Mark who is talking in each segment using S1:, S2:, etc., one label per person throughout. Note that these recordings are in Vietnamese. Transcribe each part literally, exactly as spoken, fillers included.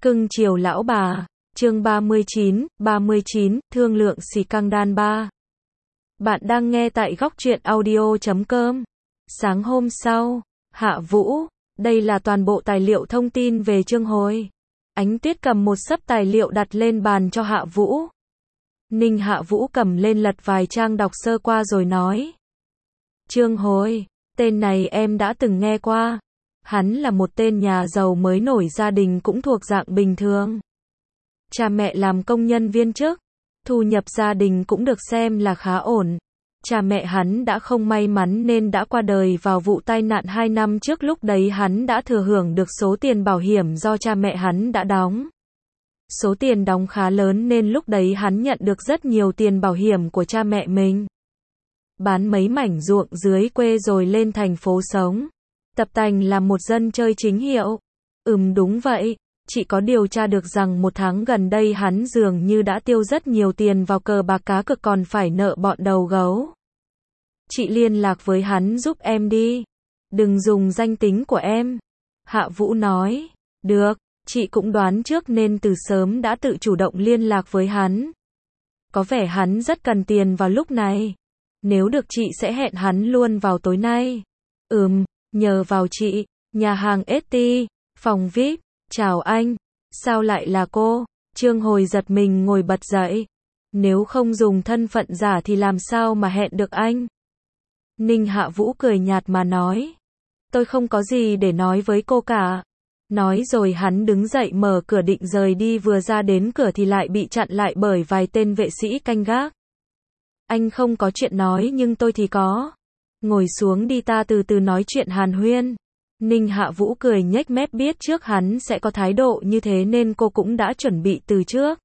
S1: Cưng chiều lão bà. Chương ba mươi chín, ba mươi chín, thương lượng xì căng đan ba. Bạn đang nghe tại góc truyện audio chấm com. Sáng hôm sau, Hạ Vũ, đây là toàn bộ tài liệu thông tin về Trương Hồi. Ánh Tuyết cầm một xấp tài liệu đặt lên bàn cho Hạ Vũ. Ninh Hạ Vũ cầm lên lật vài trang đọc sơ qua rồi nói. Trương Hồi, tên này em đã từng nghe qua. Hắn là một tên nhà giàu mới nổi, gia đình cũng thuộc dạng bình thường. Cha mẹ làm công nhân viên chức, thu nhập gia đình cũng được xem là khá ổn. Cha mẹ hắn đã không may mắn nên đã qua đời vào vụ tai nạn hai năm trước, lúc đấy hắn đã thừa hưởng được số tiền bảo hiểm do cha mẹ hắn đã đóng. Số tiền đóng khá lớn nên lúc đấy hắn nhận được rất nhiều tiền bảo hiểm của cha mẹ mình. Bán mấy mảnh ruộng dưới quê rồi lên thành phố sống. Tập tành là một dân chơi chính hiệu. Ừm đúng vậy, chị có điều tra được rằng một tháng gần đây hắn dường như đã tiêu rất nhiều tiền vào cờ bạc cá cược, còn phải nợ bọn đầu gấu. Chị liên lạc với hắn giúp em đi. Đừng dùng danh tính của em. Hạ Vũ nói. Được, chị cũng đoán trước nên từ sớm đã tự chủ động liên lạc với hắn. Có vẻ hắn rất cần tiền vào lúc này. Nếu được chị sẽ hẹn hắn luôn vào tối nay. Ừm. Nhờ vào chị. Nhà hàng ét tê, phòng vi ai pi, chào anh. Sao lại là cô? Trương Hồi giật mình ngồi bật dậy. Nếu không dùng thân phận giả thì làm sao mà hẹn được anh? Ninh Hạ Vũ cười nhạt mà nói. Tôi không có gì để nói với cô cả. Nói rồi hắn đứng dậy mở cửa định rời đi, vừa ra đến cửa thì lại bị chặn lại bởi vài tên vệ sĩ canh gác. Anh không có chuyện nói nhưng tôi thì có. Ngồi xuống đi, ta từ từ nói chuyện hàn huyên. Ninh Hạ Vũ cười nhếch mép, biết trước hắn sẽ có thái độ như thế nên cô cũng đã chuẩn bị từ trước.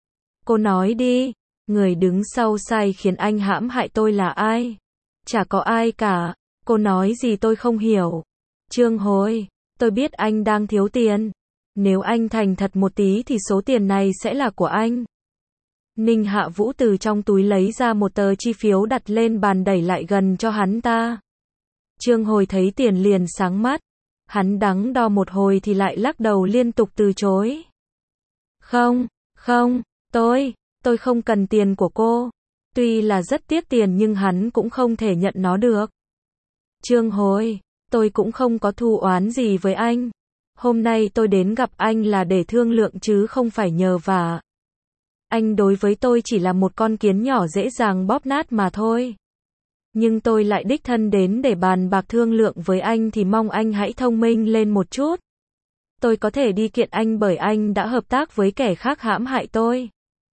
S1: Cô nói đi, người đứng sau sai khiến anh hãm hại tôi là ai? Chả có ai cả. Cô nói gì tôi không hiểu. Trương Hồi, tôi biết anh đang thiếu tiền. Nếu anh thành thật một tí thì số tiền này sẽ là của anh. Ninh Hạ Vũ từ trong túi lấy ra một tờ chi phiếu đặt lên bàn, đẩy lại gần cho hắn ta. Trương Hồi thấy tiền liền sáng mắt. Hắn đắn đo một hồi thì lại lắc đầu liên tục từ chối. Không, không, tôi, tôi không cần tiền của cô. Tuy là rất tiếc tiền nhưng hắn cũng không thể nhận nó được. Trương Hồi, tôi cũng không có thù oán gì với anh. Hôm nay tôi đến gặp anh là để thương lượng chứ không phải nhờ vả. Anh đối với tôi chỉ là một con kiến nhỏ dễ dàng bóp nát mà thôi. Nhưng tôi lại đích thân đến để bàn bạc thương lượng với anh thì mong anh hãy thông minh lên một chút. Tôi có thể đi kiện anh bởi anh đã hợp tác với kẻ khác hãm hại tôi.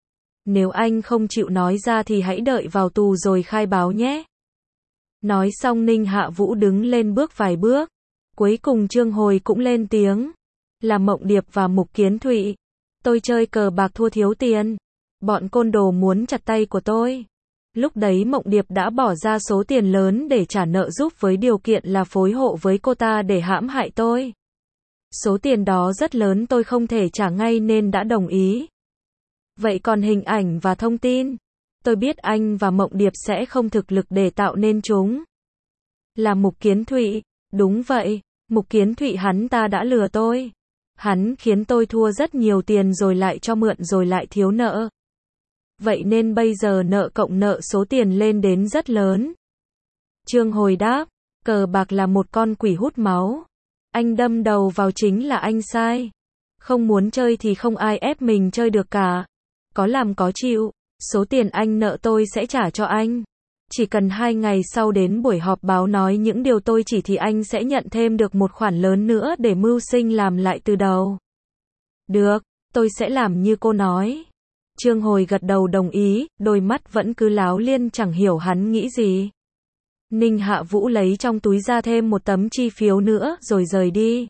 S1: Nếu anh không chịu nói ra thì hãy đợi vào tù rồi khai báo nhé. Nói xong Ninh Hạ Vũ đứng lên bước vài bước. Cuối cùng Trương Hồi cũng lên tiếng. Là Mộng Điệp và Mục Kiến Thụy. Tôi chơi cờ bạc thua thiếu tiền. Bọn côn đồ muốn chặt tay của tôi. Lúc đấy Mộng Điệp đã bỏ ra số tiền lớn để trả nợ giúp với điều kiện là phối hộ với cô ta để hãm hại tôi. Số tiền đó rất lớn, tôi không thể trả ngay nên đã đồng ý. Vậy còn hình ảnh và thông tin? Tôi biết anh và Mộng Điệp sẽ không thực lực để tạo nên chúng. Là Mục Kiến Thụy. Đúng vậy, Mục Kiến Thụy hắn ta đã lừa tôi. Hắn khiến tôi thua rất nhiều tiền rồi lại cho mượn rồi lại thiếu nợ. Vậy nên bây giờ nợ cộng nợ số tiền lên đến rất lớn. Trương Hồi đáp, cờ bạc là một con quỷ hút máu. Anh đâm đầu vào chính là anh sai. Không muốn chơi thì không ai ép mình chơi được cả. Có làm có chịu, số tiền anh nợ tôi sẽ trả cho anh. Chỉ cần hai ngày sau đến buổi họp báo nói những điều tôi chỉ thì anh sẽ nhận thêm được một khoản lớn nữa để mưu sinh làm lại từ đầu. Được, tôi sẽ làm như cô nói. Trương Hồi gật đầu đồng ý, đôi mắt vẫn cứ láo liên chẳng hiểu hắn nghĩ gì. Ninh Hạ Vũ lấy trong túi ra thêm một tấm chi phiếu nữa rồi rời đi.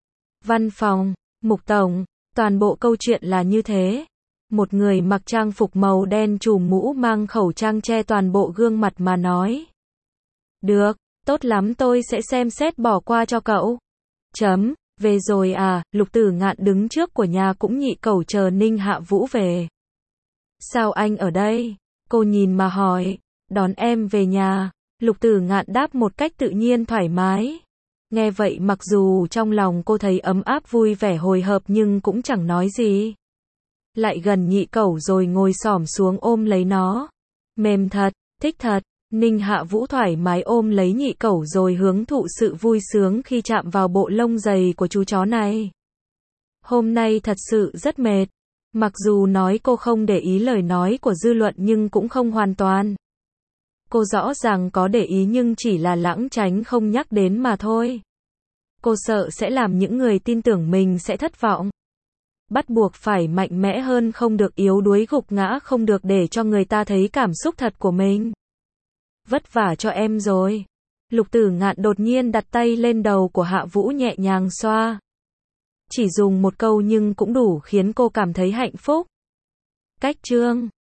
S1: Văn phòng, Mục Tổng, toàn bộ câu chuyện là như thế. Một người mặc trang phục màu đen trùm mũ mang khẩu trang che toàn bộ gương mặt mà nói. Được, tốt lắm, tôi sẽ xem xét bỏ qua cho cậu. Chấm, về rồi à? Lục Tử Ngạn đứng trước của nhà cũng nhị cẩu chờ Ninh Hạ Vũ về. Sao anh ở đây? Cô nhìn mà hỏi. Đón em về nhà. Lục Tử Ngạn đáp một cách tự nhiên thoải mái. Nghe vậy mặc dù trong lòng cô thấy ấm áp vui vẻ hồi hộp nhưng cũng chẳng nói gì. Lại gần nhị cẩu rồi ngồi xổm xuống ôm lấy nó. Mềm thật, thích thật. Ninh Hạ Vũ thoải mái ôm lấy nhị cẩu rồi hưởng thụ sự vui sướng khi chạm vào bộ lông dày của chú chó này. Hôm nay thật sự rất mệt. Mặc dù nói cô không để ý lời nói của dư luận nhưng cũng không hoàn toàn. Cô rõ ràng có để ý nhưng chỉ là lảng tránh không nhắc đến mà thôi. Cô sợ sẽ làm những người tin tưởng mình sẽ thất vọng. Bắt buộc phải mạnh mẽ hơn, không được yếu đuối gục ngã, không được để cho người ta thấy cảm xúc thật của mình. Vất vả cho em rồi. Lục Tử Ngạn đột nhiên đặt tay lên đầu của Hạ Vũ nhẹ nhàng xoa. Chỉ dùng một câu nhưng cũng đủ khiến cô cảm thấy hạnh phúc. Cách chương